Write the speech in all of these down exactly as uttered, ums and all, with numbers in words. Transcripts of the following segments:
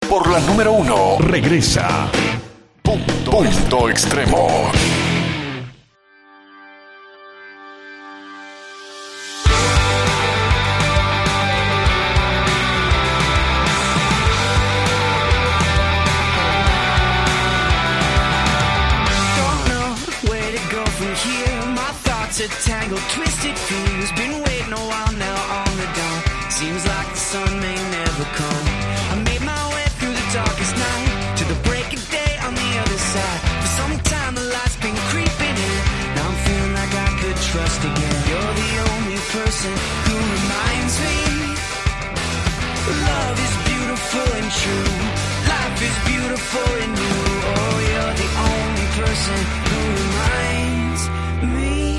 por la número uno. Regresa. Punto, punto extremo. A tangled, twisted fuse. Been waiting a while now on the dawn. Seems like the sun may never come. I made my way through the darkest night to the break of day on the other side. For some time the light's been creeping in. Now I'm feeling like I could trust again. You're the only person who reminds me love is beautiful and true. Life is beautiful and new. Oh, you're the only person who reminds me.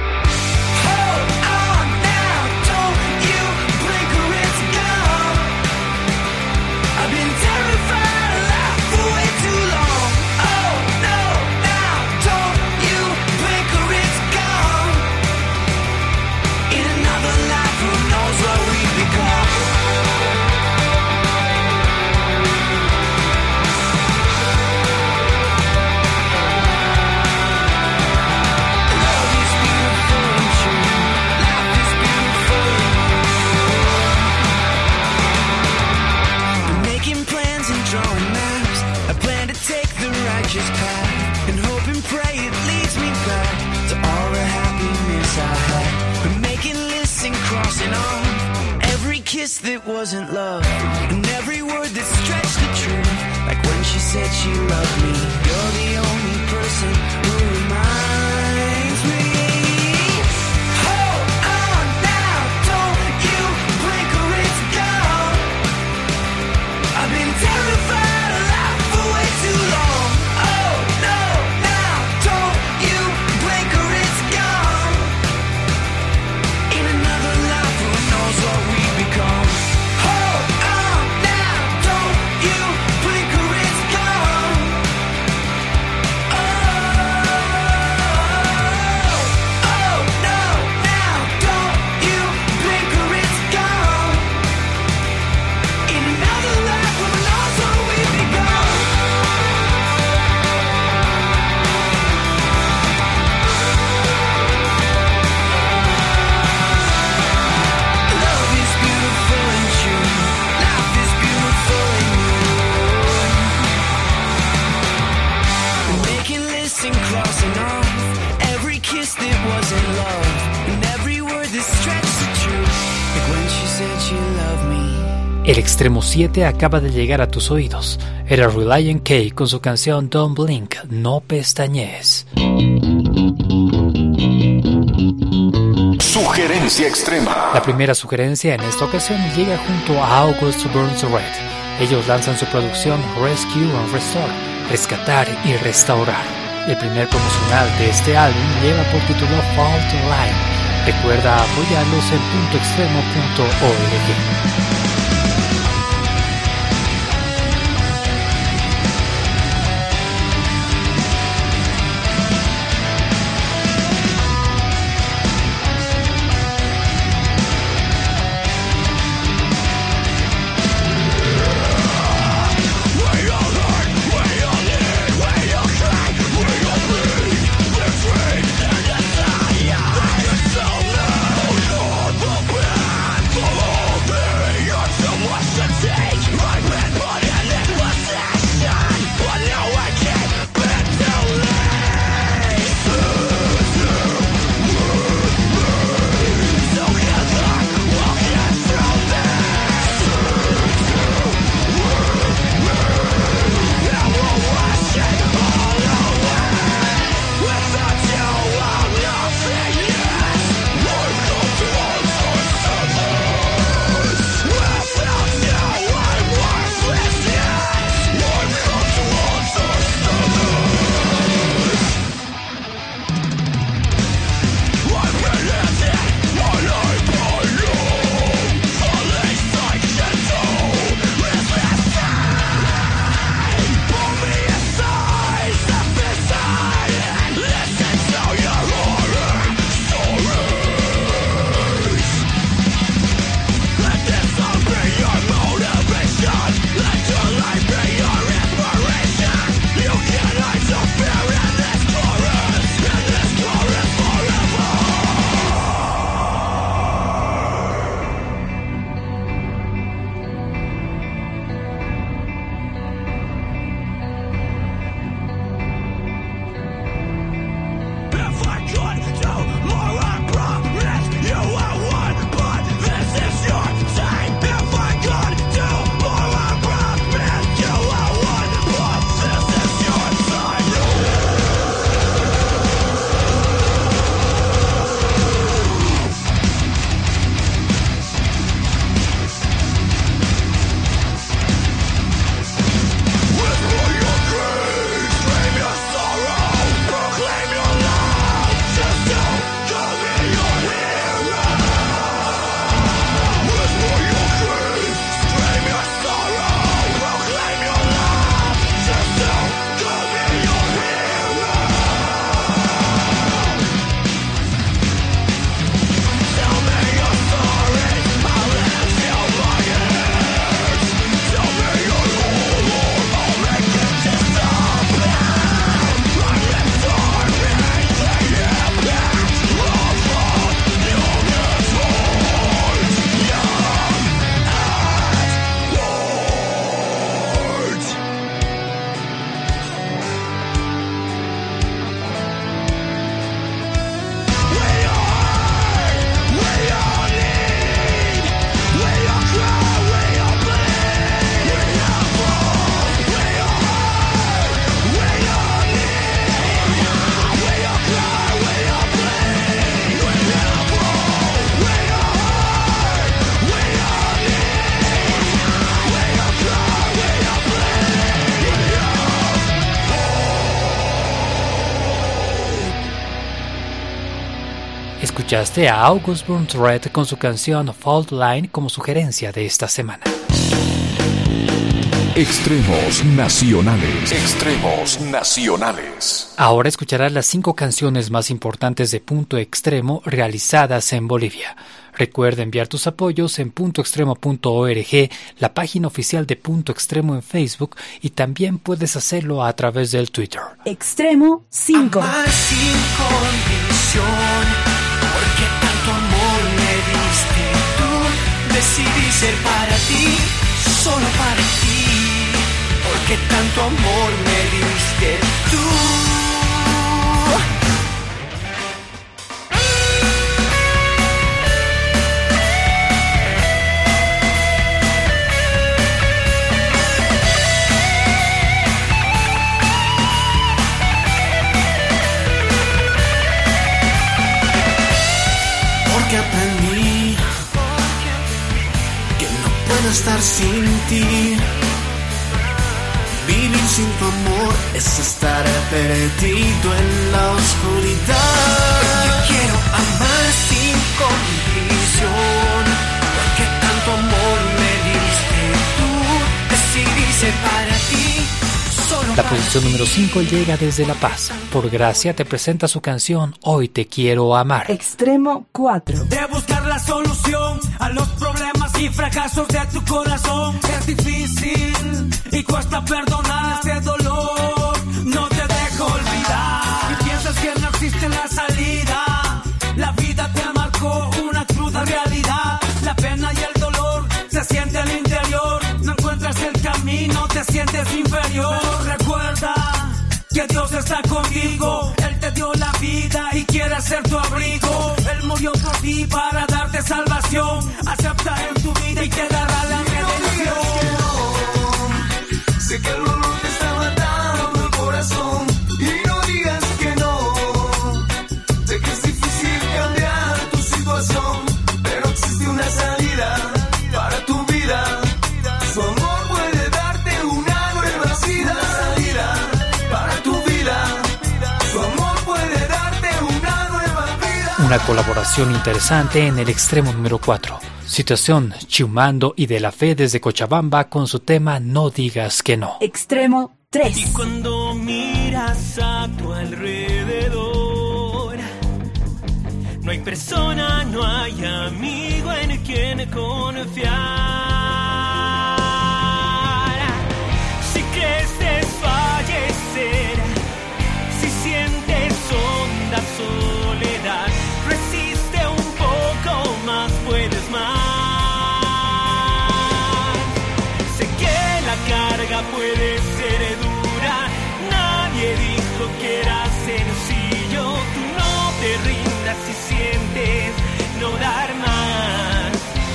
And hope and pray it leads me back to all the happiness I had. Been making lists and crossing off every kiss that wasn't love, and every word that stretched the truth. Like when she said she loved me. You're the only person who reminds me. Hold on now, don't you blink or it's gone. I've been terrified of life for way too long. El extremo siete acaba de llegar a tus oídos. Era Relient K con su canción Don't Blink, no pestañees. Sugerencia extrema. La primera sugerencia en esta ocasión llega junto a August Burns Red. Ellos lanzan su producción Rescue and Restore, rescatar y restaurar. El primer promocional de este álbum lleva por título Fault Line. Recuerda apoyarlos en punto extremo punto org. Hey! Escuchaste a August Burns Red con su canción Fault Line como sugerencia de esta semana. Extremos nacionales. Extremos nacionales. Ahora escucharás las cinco canciones más importantes de Punto Extremo realizadas en Bolivia. Recuerda enviar tus apoyos en punto extremo punto org, la página oficial de Punto Extremo en Facebook, y también puedes hacerlo a través del Twitter. Extremo cinco. Amar sin condición, porque tanto amor me diste tú. Decidí ser para ti, solo para ti, porque tanto amor me diste tú. Porque aprendí que no puedo estar sin ti. Vivir sin tu amor es estar perdido en la oscuridad. Yo quiero amar sin condición, porque tanto amor me diste tú. Decidí ser para ti. La posición número cinco llega desde La Paz. Por Gracia te presenta su canción Hoy te quiero amar. Extremo cuatro. De buscar la solución a los problemas y fracasos de tu corazón. Es difícil y cuesta perdonar este dolor. No te dejo olvidar. Y piensas que no existe la salida. La vida te marcó una cruda realidad. La pena y el dolor se siente al interior. No encuentras el camino, te sientes inferior. Recuerda que Dios está contigo. Él te dio la vida y quiere ser tu abrigo. Él murió por ti para darte salvación. Acepta en tu vida y te dará la redención. Sé que el dolor te está matando el corazón. Y no digas que no. Sé que es difícil cambiar tu situación, pero existe una salida para tu vida. Su amor puede darte una nueva vida. Salida para tu vida. Su amor puede darte una nueva vida. Una colaboración interesante en el extremo número cuatro. Situación Chumando y De La Fe desde Cochabamba con su tema No digas que no. Extremo tres. Y cuando miras a tu alrededor, no hay persona, no hay amigo en quien confiar. Si crees desfallecer, si sientes honda soledad, resiste un poco más, puedes más. Sé que la carga puede ser dura, nadie dijo que era sencillo. Tú no te rindas si sientes no dar más.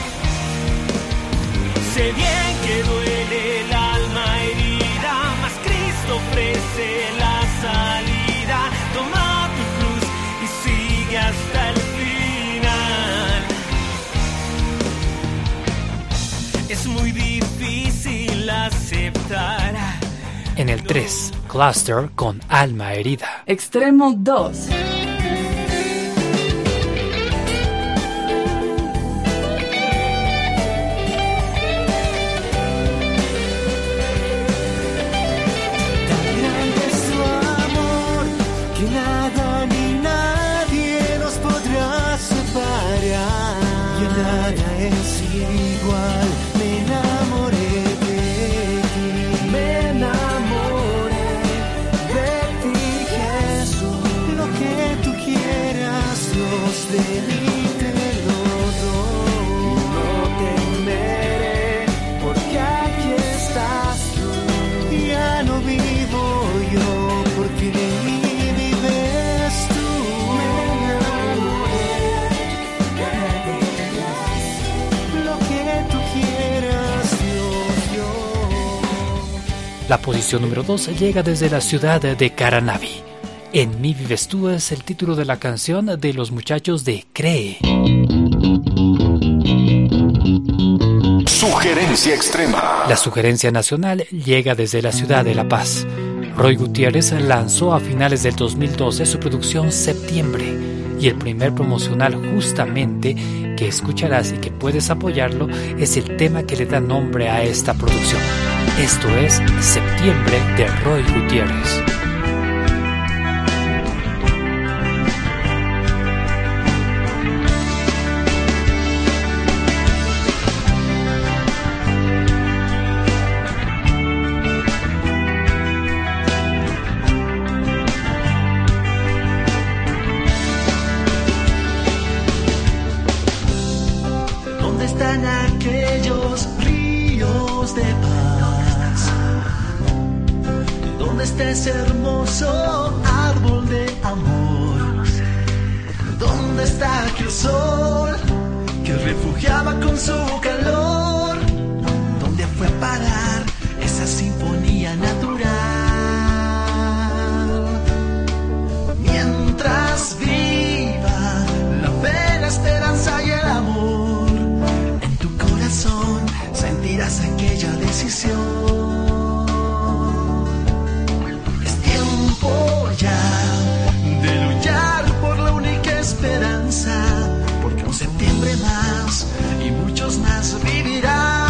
Sé bien que duele el alma herida, mas Cristo ofrece la salida. Toma tu cruz y sigue hasta el final. Es muy difícil aceptar. En el tres, Cluster con Alma Herida. Extremo dos. La posición número dos llega desde la ciudad de Caranavi. En mí vives tú es el título de la canción de los muchachos de Cree. Sugerencia extrema. La sugerencia nacional llega desde la ciudad de La Paz. Roy Gutiérrez lanzó a finales del dos mil doce su producción Septiembre y el primer promocional justamente que escucharás y que puedes apoyarlo es el tema que le da nombre a esta producción. Esto es Septiembre de Roy Gutiérrez. Ese hermoso árbol de amor. ¿Dónde está aquel sol que refugiaba con su calor? ¿Dónde fue a parar esa sinfonía natural? Mientras viva la fe, la esperanza y el amor, en tu corazón sentirás aquella decisión. De luchar por la única esperanza, porque un septiembre más y muchos más vivirán.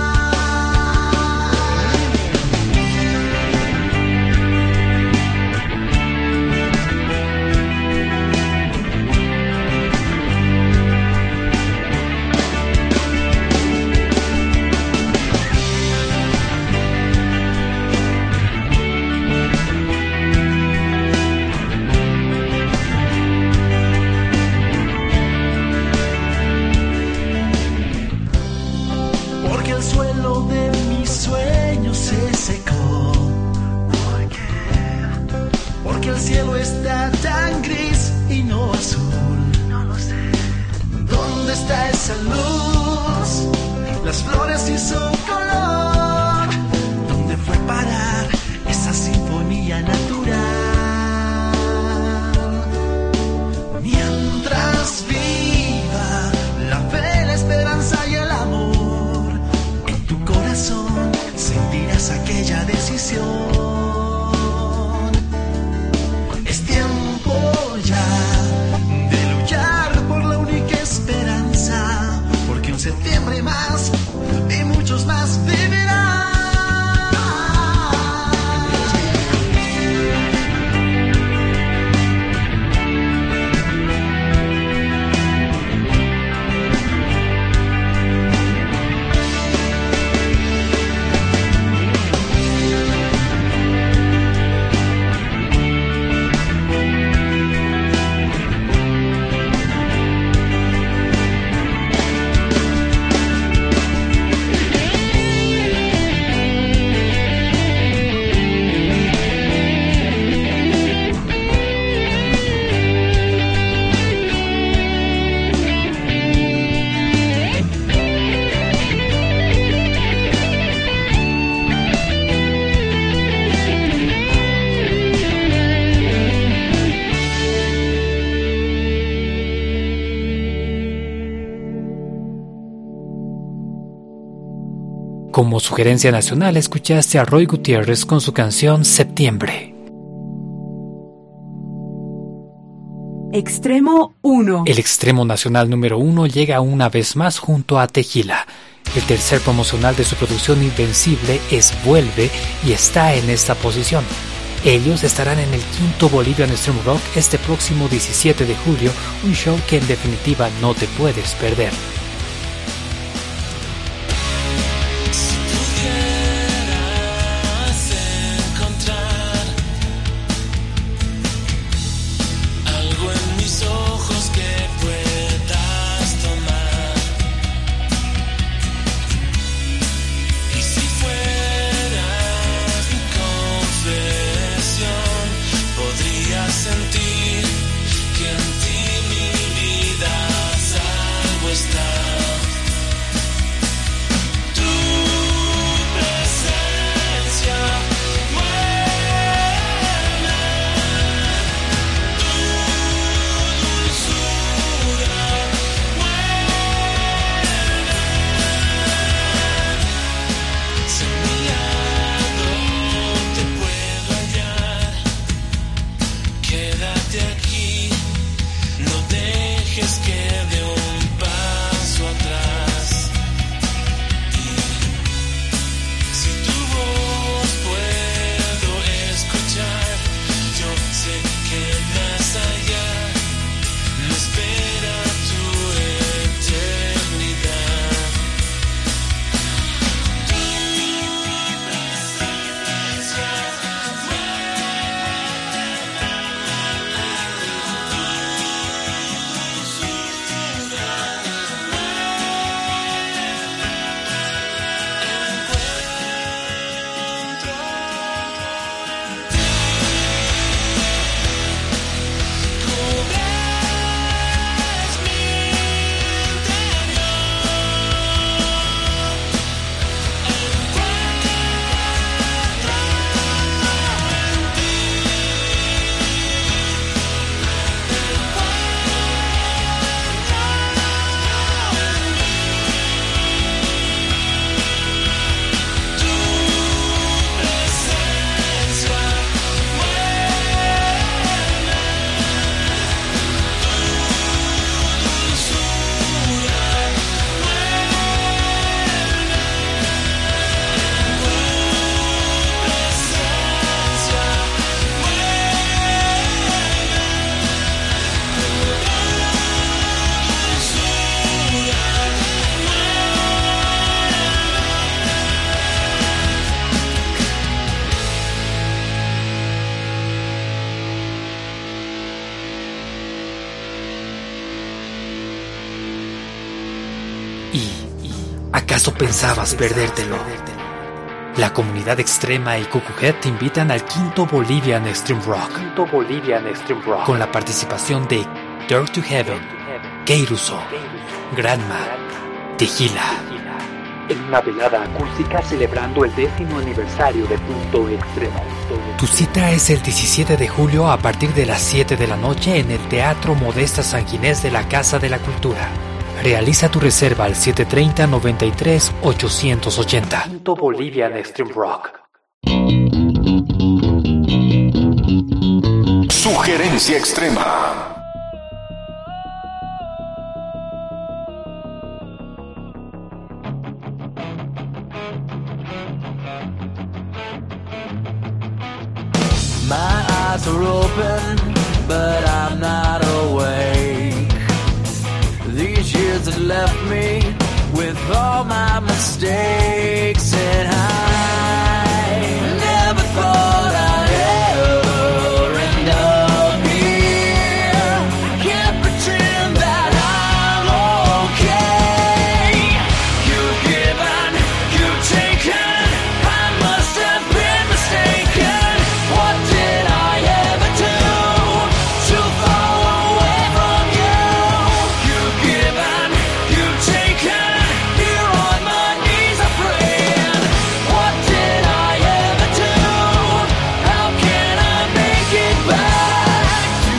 El cielo está tan gris y no azul. No lo sé. ¿Dónde está esa luz? Las flores y su color. ¿Dónde fue a parar esa sinfonía natural? Mientras viva la fe, la esperanza y el amor, en tu corazón sentirás aquella decisión. Es tiempo ya de luchar por la única esperanza, porque un septiembre más y muchos más vivirán. Como sugerencia nacional escuchaste a Roy Gutiérrez con su canción Septiembre. Extremo uno. El extremo nacional número uno llega una vez más junto a Tejila. El tercer promocional de su producción Invencible es Vuelve y está en esta posición. Ellos estarán en el quinto Bolivian Extreme Rock este próximo diecisiete de julio, un show que en definitiva no te puedes perder. Sentir que en ti mi vida salvo está. ¿Acaso pensabas perdértelo? La comunidad extrema y Cucuhead te invitan al quinto Bolivian Extreme Rock. Quinto Bolivian Extreme Rock. Con la participación de Dirt to Heaven, Keiruso, Granma, Tejila. En una velada acústica celebrando el décimo aniversario de Punto Extremo. Tu cita es el diecisiete de julio a partir de las siete de la noche en el Teatro Modesta San Ginés de la Casa de la Cultura. Realiza tu reserva al siete tres cero, noventa y tres, ochocientos ochenta. Punto Bolivian Extreme Rock. Sugerencia extrema. My eyes are open, but I'm not awake. These years have left me with all my mistakes, and I never thought I'd ever end up here. I can't pretend that I'm okay. You've given, you've taken, I must have been mistaken. What did I ever do to fall away from you? You've given, you've taken, here on my knees I'm praying. What did I ever do? How can I make it back to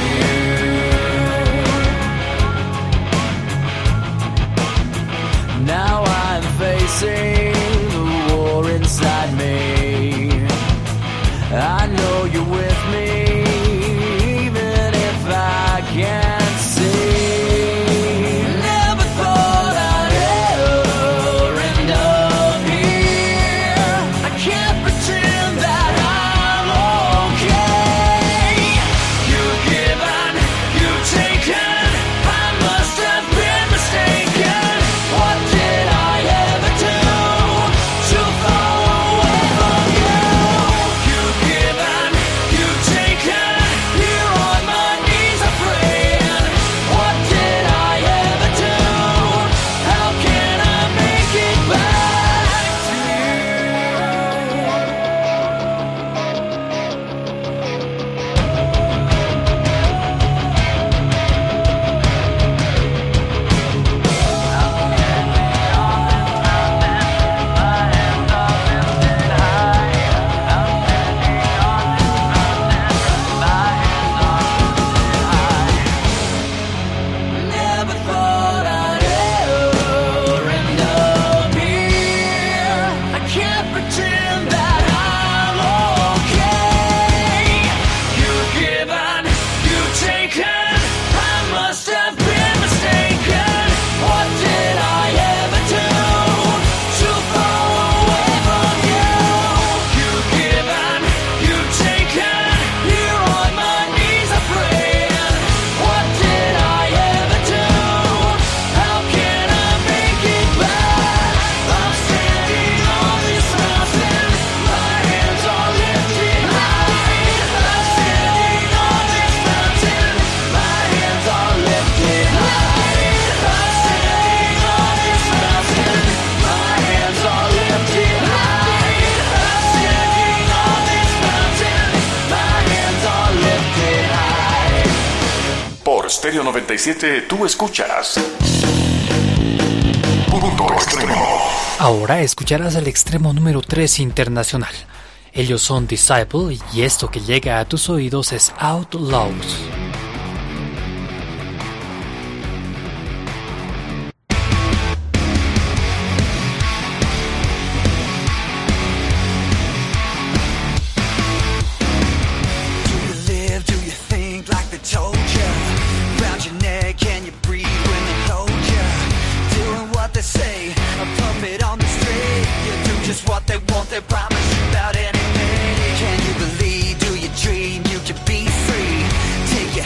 you? Now I'm facing the war inside me. I know you're with me, even if I can't see. Never thought I'd ever end up here. I can't pretend that I'm okay. You've given, you've taken, I must have been mistaken. What did I ever do to fall away from you? You've given, you've taken, here on my knees I'm praying. What did I ever do? How can I make it back to Never thought I'd ever end up here. I can't pretend that I'm okay. You've given, you've taken, I must have been mistaken. What did I ever do to fall away from you? You've given, you've taken, here on my knees I'm praying. What did I ever do? How can I make it back? I'm standing on this mountain, my hands are lifted high. I'm standing on this mountain, my hands are lifted high. I'm standing on this mountain, my hands are lifted high. I'm standing on this mountain, my hands are lifted high. Por Stereo noventa y siete, tú escuchas Punto Extremo. Ahora escucharás el extremo número tres internacional. Ellos son Disciple y esto que llega a tus oídos es Outlaws. Do you live? Do you think like they told you? Round your neck, can you breathe when they hold you? Doing what they say, a puppet on the string. You do just what they want, they promise you about anything. Can you believe? Do you dream? You can be free. Take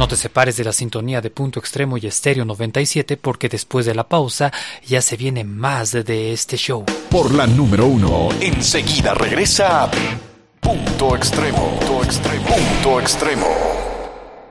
te separes de la sintonía de Punto Extremo y Estéreo noventa y siete porque después de la pausa ya se viene más de, de este show. Por la número uno, enseguida regresa Punto Extremo. Punto Extremo. Punto Extremo.